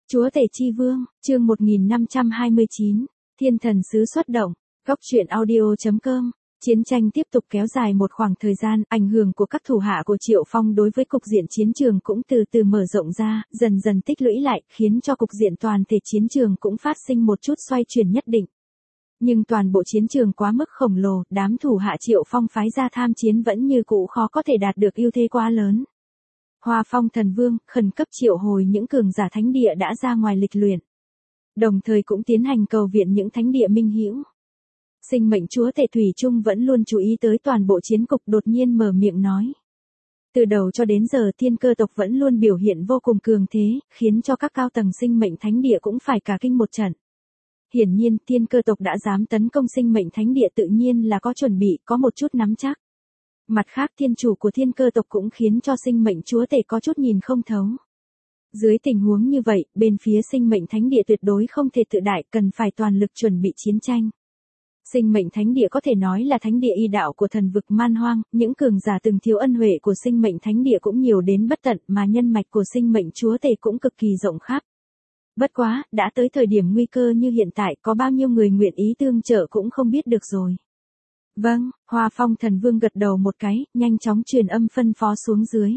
Chúa tể chi vương, chương 1529, Thiên thần sứ xuất động, Góc truyện audio.com. Chiến tranh tiếp tục kéo dài một khoảng thời gian, ảnh hưởng của các thủ hạ của Triệu Phong đối với cục diện chiến trường cũng từ từ mở rộng ra, dần dần tích lũy lại, khiến cho cục diện toàn thể chiến trường cũng phát sinh một chút xoay chuyển nhất định. Nhưng toàn bộ chiến trường quá mức khổng lồ, đám thủ hạ Triệu Phong phái ra tham chiến vẫn như cũ khó có thể đạt được ưu thế quá lớn. Hoa Phong Thần Vương khẩn cấp triệu hồi những cường giả thánh địa đã ra ngoài lịch luyện, đồng thời cũng tiến hành cầu viện những thánh địa minh hữu. Sinh mệnh chúa tể thủy chung vẫn luôn chú ý tới toàn bộ chiến cục, đột nhiên mở miệng nói. Từ đầu cho đến giờ thiên cơ tộc vẫn luôn biểu hiện vô cùng cường thế, khiến cho các cao tầng sinh mệnh thánh địa cũng phải cả kinh một trận. Hiển nhiên thiên cơ tộc đã dám tấn công sinh mệnh thánh địa tự nhiên là có chuẩn bị, có một chút nắm chắc. Mặt khác thiên chủ của thiên cơ tộc cũng khiến cho sinh mệnh chúa tể có chút nhìn không thấu. Dưới tình huống như vậy, bên phía sinh mệnh thánh địa tuyệt đối không thể tự đại, cần phải toàn lực chuẩn bị chiến tranh. Sinh mệnh thánh địa có thể nói là thánh địa y đạo của thần vực man hoang, những cường giả từng thiếu ân huệ của sinh mệnh thánh địa cũng nhiều đến bất tận, mà nhân mạch của sinh mệnh chúa tể cũng cực kỳ rộng khắp. Bất quá, đã tới thời điểm nguy cơ như hiện tại, có bao nhiêu người nguyện ý tương trợ cũng không biết được rồi. Vâng, Hoa Phong Thần Vương gật đầu một cái, nhanh chóng truyền âm phân phó xuống dưới.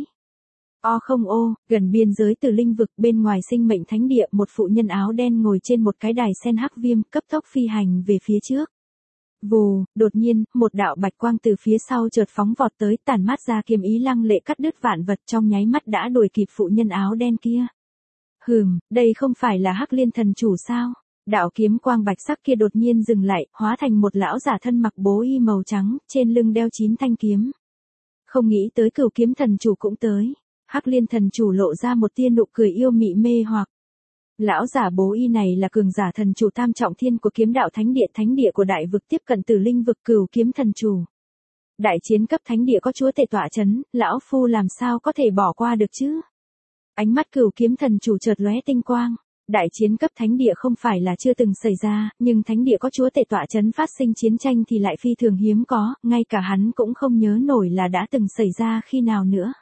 Gần biên giới Từ Linh vực bên ngoài sinh mệnh thánh địa, một phụ nhân áo đen ngồi trên một cái đài sen hắc viêm, cấp tốc phi hành về phía trước. Vù, đột nhiên, một đạo bạch quang từ phía sau chợt phóng vọt tới, tản mát ra kiếm ý lăng lệ cắt đứt vạn vật, trong nháy mắt đã đuổi kịp phụ nhân áo đen kia. Đây không phải là Hắc Liên thần chủ sao? Đạo kiếm quang bạch sắc kia đột nhiên dừng lại, hóa thành một lão giả thân mặc bố y màu trắng, trên lưng đeo 9 thanh kiếm. Không nghĩ tới Cửu Kiếm thần chủ cũng tới. Hắc Liên thần chủ lộ ra một tia nụ cười yêu mị mê hoặc. Lão giả bố y này là cường giả thần chủ tam trọng thiên của kiếm đạo thánh địa của đại vực tiếp cận Tử Linh vực Cửu Kiếm thần chủ. Đại chiến cấp thánh địa có chúa tể tọa chấn, lão phu làm sao có thể bỏ qua được chứ? Ánh mắt Cửu Kiếm thần chủ chợt lóe tinh quang. Đại chiến cấp thánh địa không phải là chưa từng xảy ra, nhưng thánh địa có chúa tể tọa chấn phát sinh chiến tranh thì lại phi thường hiếm có, ngay cả hắn cũng không nhớ nổi là đã từng xảy ra khi nào nữa.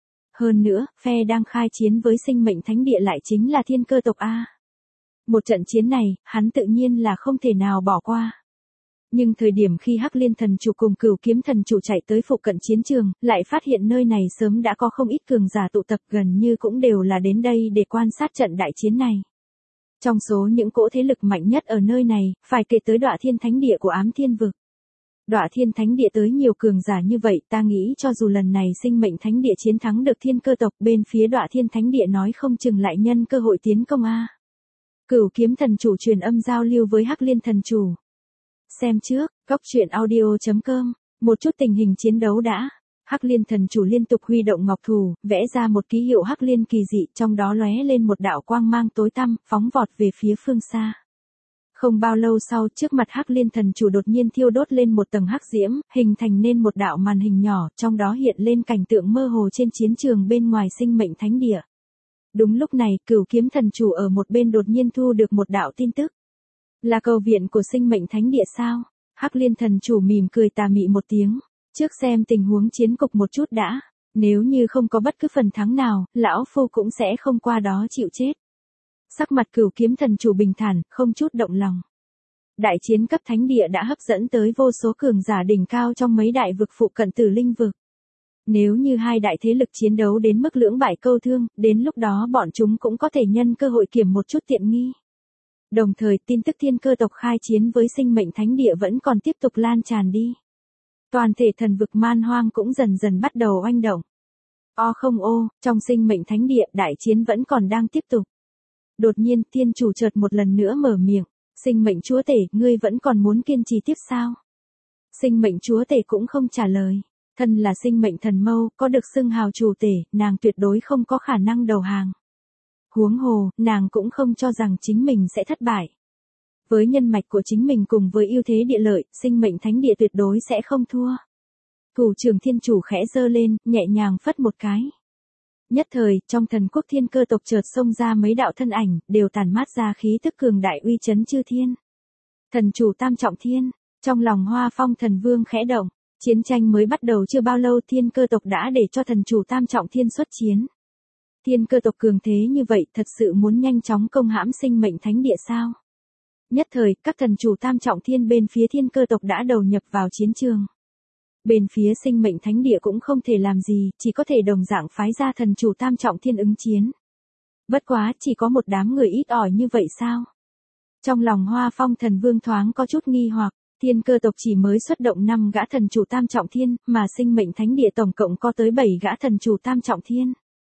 Hơn nữa, phe đang khai chiến với sinh mệnh thánh địa lại chính là thiên cơ tộc A. Một trận chiến này, hắn tự nhiên là không thể nào bỏ qua. Nhưng thời điểm khi Hắc Liên thần chủ cùng Cửu Kiếm thần chủ chạy tới phụ cận chiến trường, lại phát hiện nơi này sớm đã có không ít cường giả tụ tập, gần như cũng đều là đến đây để quan sát trận đại chiến này. Trong số những cỗ thế lực mạnh nhất ở nơi này, phải kể tới Đọa Thiên Thánh Địa của Ám Thiên Vực. Đọa Thiên Thánh Địa tới nhiều cường giả như vậy, ta nghĩ cho dù lần này sinh mệnh thánh địa chiến thắng được thiên cơ tộc, bên phía Đọa Thiên Thánh Địa nói không chừng lại nhân cơ hội tiến công A. Cửu Kiếm thần chủ truyền âm giao lưu với Hắc Liên thần chủ. Xem trước, Góc truyện audio.com, một chút tình hình chiến đấu đã. Hắc Liên thần chủ liên tục huy động ngọc thủ, vẽ ra một ký hiệu Hắc Liên kỳ dị, trong đó lóe lên một đạo quang mang tối tăm, phóng vọt về phía phương xa. Không bao lâu sau, trước mặt Hắc Liên thần chủ đột nhiên thiêu đốt lên một tầng hắc diễm, hình thành nên một đạo màn hình nhỏ, trong đó hiện lên cảnh tượng mơ hồ trên chiến trường bên ngoài sinh mệnh thánh địa. Đúng lúc này, Cửu Kiếm thần chủ ở một bên đột nhiên thu được một đạo tin tức. Là cầu viện của sinh mệnh thánh địa sao? Hắc Liên thần chủ mỉm cười tà mị một tiếng. Trước xem tình huống chiến cục một chút đã. Nếu như không có bất cứ phần thắng nào, lão phu cũng sẽ không qua đó chịu chết. Sắc mặt Cửu Kiếm thần chủ bình thản, không chút động lòng. Đại chiến cấp thánh địa đã hấp dẫn tới vô số cường giả đỉnh cao trong mấy đại vực phụ cận Tử Linh vực. Nếu như hai đại thế lực chiến đấu đến mức lưỡng bại câu thương, đến lúc đó bọn chúng cũng có thể nhân cơ hội kiểm một chút tiện nghi. Đồng thời, tin tức thiên cơ tộc khai chiến với sinh mệnh thánh địa vẫn còn tiếp tục lan tràn đi. Toàn thể thần vực man hoang cũng dần dần bắt đầu oanh động. Trong sinh mệnh thánh địa, đại chiến vẫn còn đang tiếp tục. Đột nhiên, thiên chủ chợt một lần nữa mở miệng. Sinh mệnh chúa tể, ngươi vẫn còn muốn kiên trì tiếp sao? Sinh mệnh chúa tể cũng không trả lời. Thân là sinh mệnh thần mâu, có được xưng hào chủ tể, nàng tuyệt đối không có khả năng đầu hàng. Huống hồ, nàng cũng không cho rằng chính mình sẽ thất bại. Với nhân mạch của chính mình cùng với ưu thế địa lợi, sinh mệnh thánh địa tuyệt đối sẽ không thua. Thủ trưởng thiên chủ khẽ giơ lên, nhẹ nhàng phất một cái. Nhất thời, trong thần quốc thiên cơ tộc chợt xông ra mấy đạo thân ảnh, đều tản mát ra khí tức cường đại uy chấn chư thiên. Thần chủ tam trọng thiên, trong lòng Hoa Phong thần vương khẽ động, chiến tranh mới bắt đầu chưa bao lâu thiên cơ tộc đã để cho thần chủ tam trọng thiên xuất chiến. Thiên Cơ tộc cường thế như vậy thật sự muốn nhanh chóng công hãm sinh mệnh thánh địa sao? Nhất thời, các thần chủ tam trọng thiên bên phía Thiên Cơ tộc đã đầu nhập vào chiến trường. Bên phía sinh mệnh thánh địa cũng không thể làm gì, chỉ có thể đồng dạng phái ra thần chủ tam trọng thiên ứng chiến. Bất quá, chỉ có một đám người ít ỏi như vậy sao? Trong lòng Hoa Phong Thần Vương thoáng có chút nghi hoặc, Thiên Cơ tộc chỉ mới xuất động 5 gã thần chủ tam trọng thiên, mà sinh mệnh thánh địa tổng cộng có tới 7 gã thần chủ tam trọng thiên.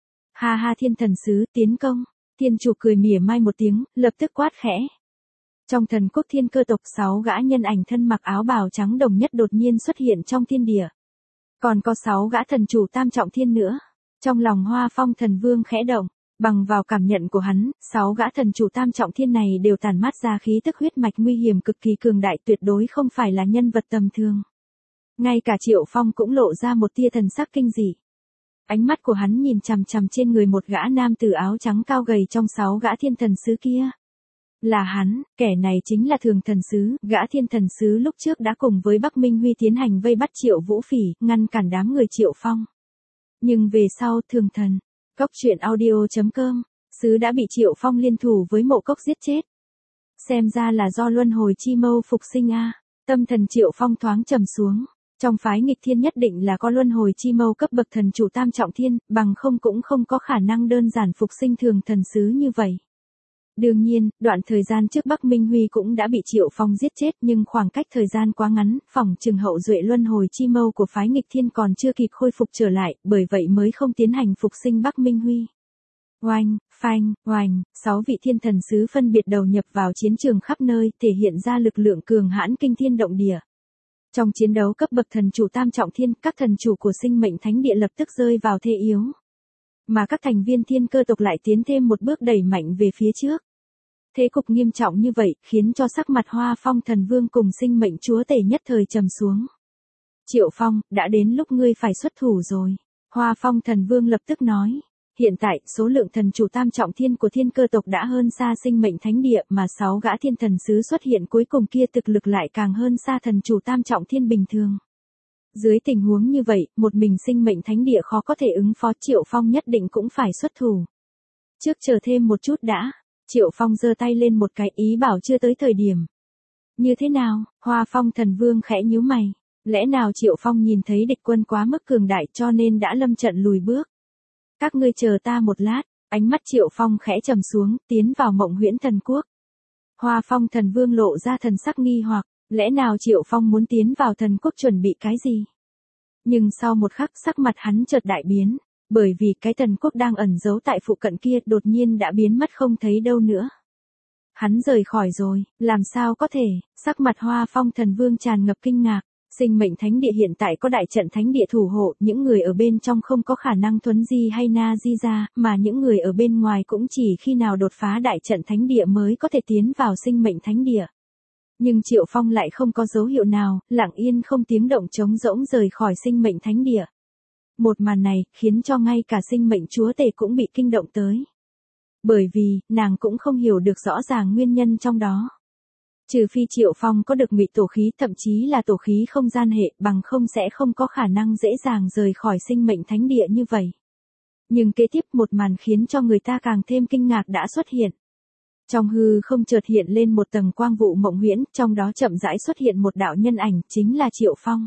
Ha ha, Thiên Thần Sứ, tiến công. Thiên chủ cười mỉa mai một tiếng, lập tức quát khẽ. Trong thần quốc Thiên Cơ tộc 6 gã nhân ảnh thân mặc áo bào trắng đồng nhất đột nhiên xuất hiện trong thiên địa. Còn có 6 gã thần chủ tam trọng thiên nữa. Trong lòng Hoa Phong Thần Vương khẽ động, bằng vào cảm nhận của hắn, 6 gã thần chủ tam trọng thiên này đều tản mát ra khí tức huyết mạch nguy hiểm cực kỳ cường đại, tuyệt đối không phải là nhân vật tầm thường. Ngay cả Triệu Phong cũng lộ ra một tia thần sắc kinh dị. Ánh mắt của hắn nhìn chằm chằm trên người một gã nam tử áo trắng cao gầy trong 6 gã thiên thần sứ kia. Là hắn, kẻ này chính là Thường Thần Sứ, gã thiên thần sứ lúc trước đã cùng với Bắc Minh Huy tiến hành vây bắt Triệu Vũ Phỉ, ngăn cản đám người Triệu Phong. Nhưng về sau Thường Thần, Cốc truyện audio.com, sứ đã bị Triệu Phong liên thủ với Mộ Cốc giết chết. Xem ra là do luân hồi chi mâu phục sinh a. Tâm thần Triệu Phong thoáng trầm xuống. Trong phái nghịch thiên nhất định là có luân hồi chi mâu cấp bậc thần chủ tam trọng thiên, bằng không cũng không có khả năng đơn giản phục sinh Thường Thần Sứ như vậy. Đương nhiên, đoạn thời gian trước Bắc Minh Huy cũng đã bị Triệu Phong giết chết, nhưng khoảng cách thời gian quá ngắn, phỏng chừng hậu duệ luân hồi chi mâu của phái nghịch thiên còn chưa kịp khôi phục trở lại, bởi vậy mới không tiến hành phục sinh Bắc Minh Huy. Oanh, phanh, oanh, 6 vị thiên thần sứ phân biệt đầu nhập vào chiến trường khắp nơi, thể hiện ra lực lượng cường hãn kinh thiên động địa. Trong chiến đấu cấp bậc thần chủ tam trọng thiên, các thần chủ của sinh mệnh thánh địa lập tức rơi vào thế yếu. Mà các thành viên Thiên Cơ tộc lại tiến thêm một bước đẩy mạnh về phía trước. Thế cục nghiêm trọng như vậy, khiến cho sắc mặt Hoa Phong Thần Vương cùng sinh mệnh chúa tể nhất thời trầm xuống. Triệu Phong, đã đến lúc ngươi phải xuất thủ rồi. Hoa Phong Thần Vương lập tức nói. Hiện tại, số lượng thần chủ tam trọng thiên của Thiên Cơ tộc đã hơn xa sinh mệnh thánh địa, mà 6 gã thiên thần sứ xuất hiện cuối cùng kia thực lực lại càng hơn xa thần chủ tam trọng thiên bình thường. Dưới tình huống như vậy, một mình sinh mệnh thánh địa khó có thể ứng phó, Triệu Phong nhất định cũng phải xuất thủ. Trước chờ thêm một chút đã. Triệu Phong giơ tay lên một cái, ý bảo chưa tới thời điểm. Như thế nào? Hoa Phong Thần Vương khẽ nhíu mày. Lẽ nào Triệu Phong nhìn thấy địch quân quá mức cường đại cho nên đã lâm trận lùi bước? Các ngươi chờ ta một lát. Ánh mắt Triệu Phong khẽ trầm xuống, tiến vào Mộng Huyễn Thần Quốc. Hoa Phong Thần Vương lộ ra thần sắc nghi hoặc, lẽ nào Triệu Phong muốn tiến vào thần quốc chuẩn bị cái gì? Nhưng sau một khắc sắc mặt hắn chợt đại biến, bởi vì cái thần quốc đang ẩn giấu tại phụ cận kia đột nhiên đã biến mất không thấy đâu nữa. Hắn rời khỏi rồi, làm sao có thể? Sắc mặt Hoa Phong Thần Vương tràn ngập kinh ngạc. Sinh mệnh thánh địa hiện tại có đại trận thánh địa thủ hộ, những người ở bên trong không có khả năng thuấn di hay na di ra, mà những người ở bên ngoài cũng chỉ khi nào đột phá đại trận thánh địa mới có thể tiến vào sinh mệnh thánh địa. Nhưng Triệu Phong lại không có dấu hiệu nào, lặng yên không tiếng động trống rỗng rời khỏi sinh mệnh thánh địa. Một màn này khiến cho ngay cả sinh mệnh chúa tể cũng bị kinh động tới. Bởi vì, nàng cũng không hiểu được rõ ràng nguyên nhân trong đó. Trừ phi Triệu Phong có được ngụy tổ khí, thậm chí là tổ khí không gian hệ, bằng không sẽ không có khả năng dễ dàng rời khỏi sinh mệnh thánh địa như vậy. Nhưng kế tiếp một màn khiến cho người ta càng thêm kinh ngạc đã xuất hiện. Trong hư không chợt hiện lên một tầng quang vụ mộng huyễn, trong đó chậm rãi xuất hiện một đạo nhân ảnh, chính là Triệu Phong.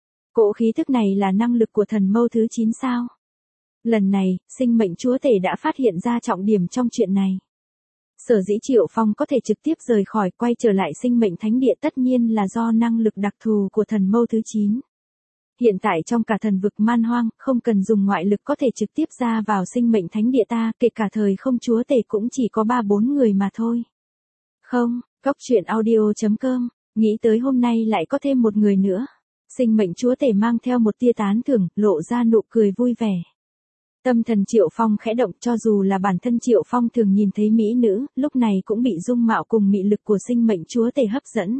Cỗ khí thức này là năng lực của thần mâu thứ 9 sao? Lần này, sinh mệnh chúa tể đã phát hiện ra trọng điểm trong chuyện này. Sở dĩ Triệu Phong có thể trực tiếp rời khỏi quay trở lại sinh mệnh thánh địa tất nhiên là do năng lực đặc thù của thần mâu thứ 9. Hiện tại trong cả thần vực man hoang, không cần dùng ngoại lực có thể trực tiếp ra vào sinh mệnh thánh địa ta, kể cả thời không chúa tể cũng chỉ có 3-4 người mà thôi. Không, Cốc truyện audio.com, nghĩ tới hôm nay lại có thêm một người nữa. Sinh mệnh chúa tể mang theo một tia tán thưởng, lộ ra nụ cười vui vẻ. Tâm thần Triệu Phong khẽ động, cho dù là bản thân Triệu Phong thường nhìn thấy mỹ nữ, lúc này cũng bị dung mạo cùng mị lực của sinh mệnh chúa tể hấp dẫn.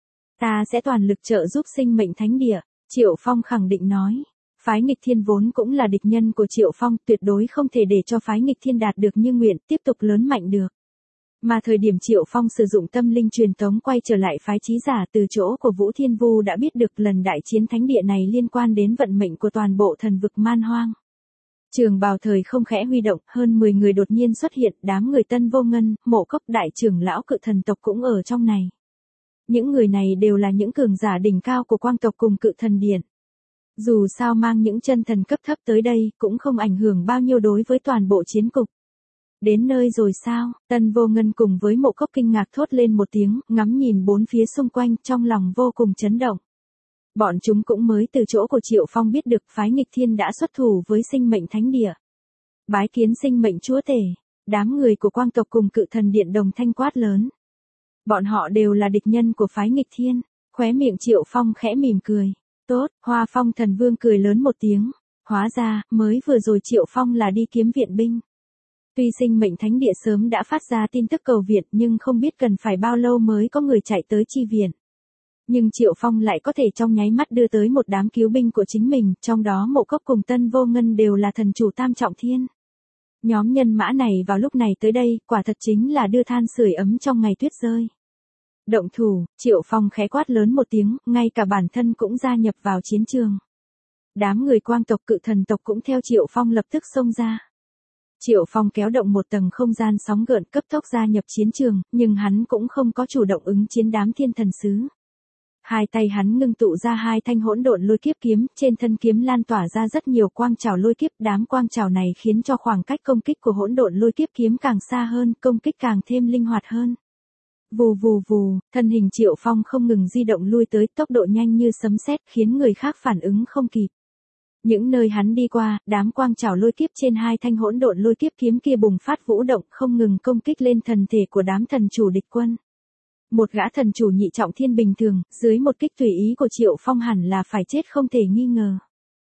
Ta sẽ toàn lực trợ giúp sinh mệnh thánh địa, Triệu Phong khẳng định nói. Phái nghịch thiên vốn cũng là địch nhân của Triệu Phong, tuyệt đối không thể để cho phái nghịch thiên đạt được như nguyện, tiếp tục lớn mạnh được. Mà thời điểm Triệu Phong sử dụng tâm linh truyền tống quay trở lại phái trí giả, từ chỗ của Vũ Thiên Vu đã biết được lần đại chiến thánh địa này liên quan đến vận mệnh của toàn bộ thần vực man hoang. Trường bào thời không khẽ huy động, hơn 10 người đột nhiên xuất hiện, đám người Tân Vô Ngân, Mộ Cốc đại trưởng lão Cự Thần tộc cũng ở trong này. Những người này đều là những cường giả đỉnh cao của Quang tộc cùng Cự Thần Điện. Dù sao mang những chân thần cấp thấp tới đây, cũng không ảnh hưởng bao nhiêu đối với toàn bộ chiến cục. Đến nơi rồi sao? Tân Vô Ngân cùng với Mộ Cốc kinh ngạc thốt lên một tiếng, ngắm nhìn bốn phía xung quanh, trong lòng vô cùng chấn động. Bọn chúng cũng mới từ chỗ của Triệu Phong biết được phái nghịch thiên đã xuất thủ với sinh mệnh thánh địa. Bái kiến sinh mệnh chúa tể, đám người của Quang tộc cùng Cự Thần Điện đồng thanh quát lớn. Bọn họ đều là địch nhân của phái nghịch thiên, khóe miệng Triệu Phong khẽ mỉm cười. Tốt, Hoa Phong thần vương cười lớn một tiếng. Hóa ra, mới vừa rồi Triệu Phong là đi kiếm viện binh. Tuy sinh mệnh thánh địa sớm đã phát ra tin tức cầu viện nhưng không biết cần phải bao lâu mới có người chạy tới chi viện. Nhưng Triệu Phong lại có thể trong nháy mắt đưa tới một đám cứu binh của chính mình, trong đó Mộ Cốc cùng Tân Vô Ngân đều là thần chủ tam trọng thiên. Nhóm nhân mã này vào lúc này tới đây, quả thật chính là đưa than sưởi ấm trong ngày tuyết rơi. Động thủ, Triệu Phong khẽ quát lớn một tiếng, ngay cả bản thân cũng gia nhập vào chiến trường. Đám người Quang tộc Cự Thần tộc cũng theo Triệu Phong lập tức xông ra. Triệu Phong kéo động một tầng không gian sóng gợn cấp tốc gia nhập chiến trường, nhưng hắn cũng không có chủ động ứng chiến đám thiên thần sứ. Hai tay hắn ngưng tụ ra hai thanh hỗn độn lôi kiếp kiếm, trên thân kiếm lan tỏa ra rất nhiều quang trảo lôi kiếp, đám quang trảo này khiến cho khoảng cách công kích của hỗn độn lôi kiếp kiếm càng xa hơn, công kích càng thêm linh hoạt hơn. Vù vù vù, thân hình Triệu Phong không ngừng di động lui tới, tốc độ nhanh như sấm sét khiến người khác phản ứng không kịp. Những nơi hắn đi qua, đám quang trảo lôi kiếp trên hai thanh hỗn độn lôi kiếp kiếm kia bùng phát vũ động, không ngừng công kích lên thân thể của đám thần chủ địch quân. Một gã thần chủ nhị trọng thiên bình thường, dưới một kích tùy ý của Triệu Phong hẳn là phải chết không thể nghi ngờ.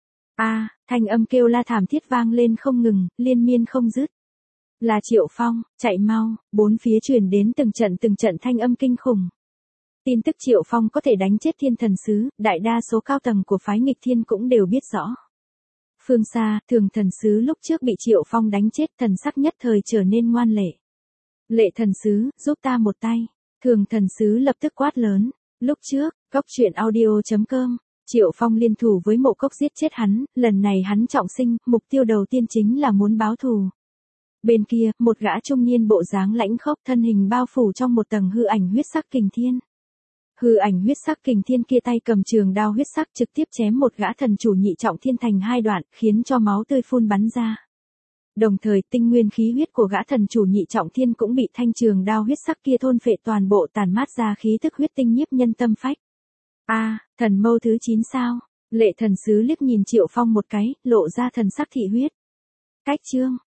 Thanh âm kêu la thảm thiết vang lên không ngừng, liên miên không dứt. Là Triệu Phong, chạy mau, bốn phía truyền đến từng trận thanh âm kinh khủng. Tin tức Triệu Phong có thể đánh chết thiên thần sứ, đại đa số cao tầng của phái nghịch thiên cũng đều biết rõ. Phương xa, Thường thần sứ lúc trước bị Triệu Phong đánh chết, thần sắc nhất thời trở nên ngoan lệ. Lệ thần sứ, giúp ta một tay. Thường thần sứ lập tức quát lớn. Lúc trước, coctruyện.audio.com, Triệu Phong liên thủ với Mộ Cốc giết chết hắn, lần này hắn trọng sinh, mục tiêu đầu tiên chính là muốn báo thù. Bên kia, một gã trung niên bộ dáng lãnh khốc, thân hình bao phủ trong một tầng hư ảnh huyết sắc kình thiên. Hư ảnh huyết sắc kình thiên kia tay cầm trường đao huyết sắc trực tiếp chém một gã thần chủ nhị trọng thiên thành hai đoạn, khiến cho máu tươi phun bắn ra. Đồng thời tinh nguyên khí huyết của gã thần chủ nhị trọng thiên cũng bị thanh trường đao huyết sắc kia thôn phệ toàn bộ, tàn mát ra khí tức huyết tinh nhiếp nhân tâm phách. Thần mâu thứ 9 sao? Lệ thần sứ liếc nhìn Triệu Phong một cái, lộ ra thần sắc thị huyết. Cách chương,